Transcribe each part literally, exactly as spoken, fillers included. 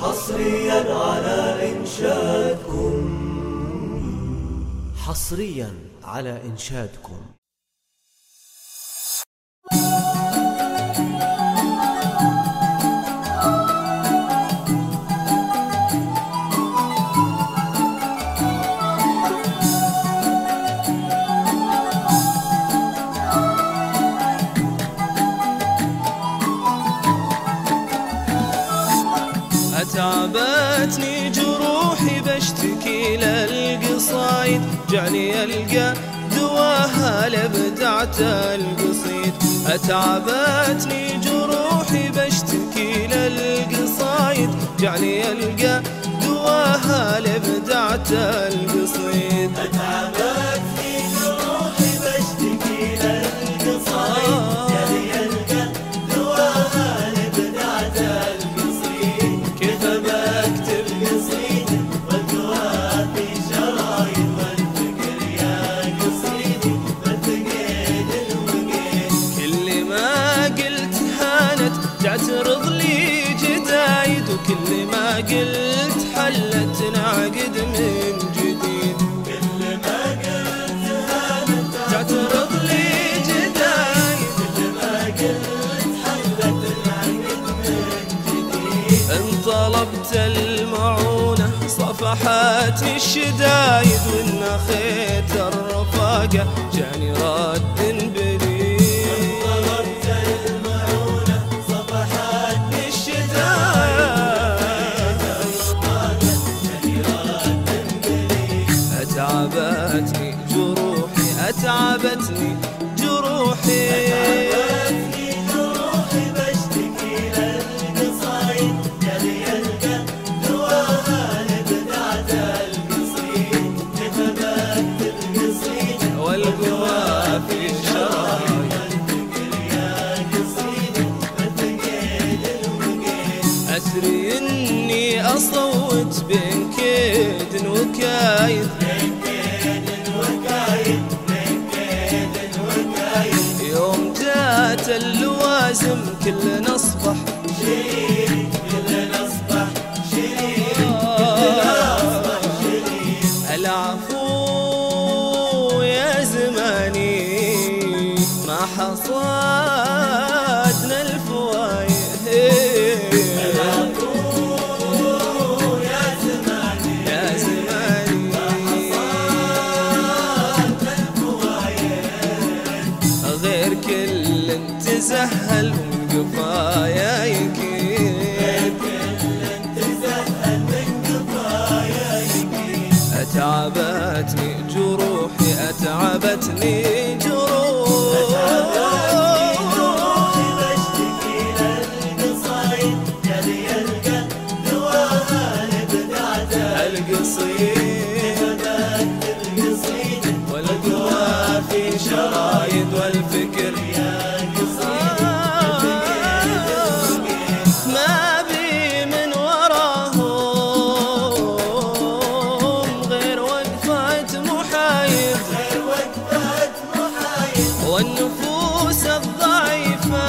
حصريا على إنشادكم، حصريا على إنشادكم. أتعبتني جروحي بشتكي للقصايد، جعلي ألقى دواها لبدعت القصيد. أتعبتني جروحي بشتكي للقصايد، جعلي ألقى دواها لبدعت القصيد. أتعبتني جروحي بشتكي للقصايد، جعلي ألقى دواها لبدعت القصيد. كيف بكتب قصيد والدواء في شرايط والفكر يا قصيدي فالتقيد الوقيد. كل ما قلت هانت تعترض لي جدايد، وكل ما قلت حلت تنعقد من جديد. كل ما قلت هانت تعترض لي جدايد، كل ما قلت حلت تنعقد من جديد. ان طلبت المعونة صفحاتني الشدايد، وان اخيت الرفاقة جاني رد بليد. طلبت المعونة صفحاتني أتعبتني جروحي أتعبتني جروحي أتعبتني جروحي بشتكي للقصايد، جعلي ألقى دواها لبدعت القصيد. كيف بكتب قصيد والقوى في الشرايط، والفكر يا قصيدي فالتقيد الوقيد. أسري إني أصوت بين كيد وكايد، بين كيد وكايد، بين كيد وكايد. يوم جات اللوازم كلنا أصبح شريك كلنا أصبح شريك، كلنا أصبح شريك. العفو يا زماني ما حصادنا الفوايد. العفو يا زماني يا زماني حصادنا الفوايد. غير كل تزهل من قفايا يكيد، كل تزهل من قضايا يمين. أتعبتني جروحي أتعبتني روحي جروحي بشتكي للقصايد، جعلي ألقى دواها لبدعت القصيد بكتب قصيد والقوى في شرايط والفكر يا قصيدي ما بي من وراهم غير وقفة محايد، غير وقفة محايد. والنفوس الضعيفة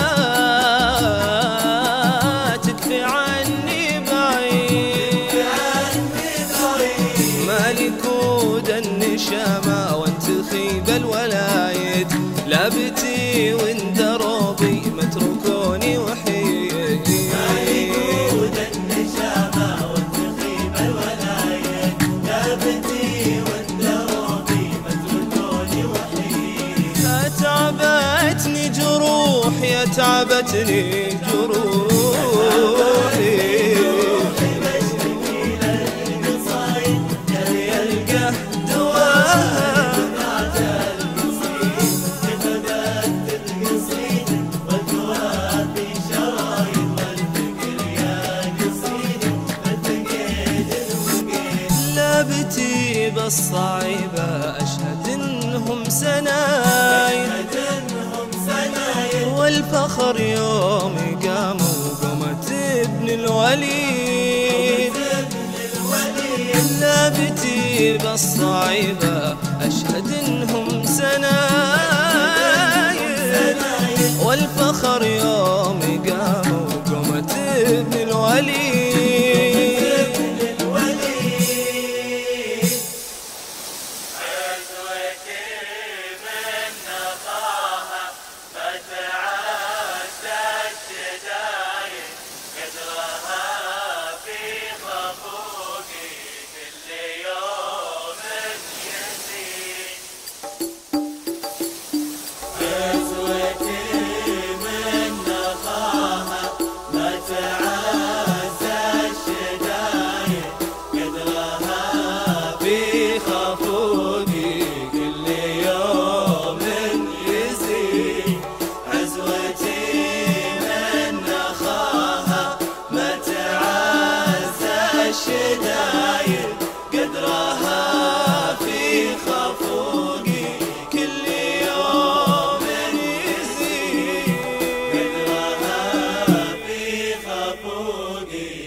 تكفي عني بعيد. عني بعيد مالي كود النشامة وانتخيب الولايد، لابتي وان دروبي متركوني وحيد. ود النشامة والتخيب الولايد، لابتي والدروبي متركوني وحيد. أتعبتني جروحي أتعبتني جروحي روحي بشتكي للقصايد، جعلي ألقى دواها بدعت القصيد. كيف بكتب قصيد والدواء في شرايط والفكر يا قصيدي فالتقيد الوقيد. لابتي بالصعيبة أشهد إنهم سنايد، أجنهم سنايد والفخر يوم قاموا قامت ابن الوليد. لابتي بالصعيبة أشهد إنهم سنايد، والفخر يوم قاموا قامت ابن الوليد. الشدايد قدرها في خفوقي كل يوم يزيد قدرها في خفوقي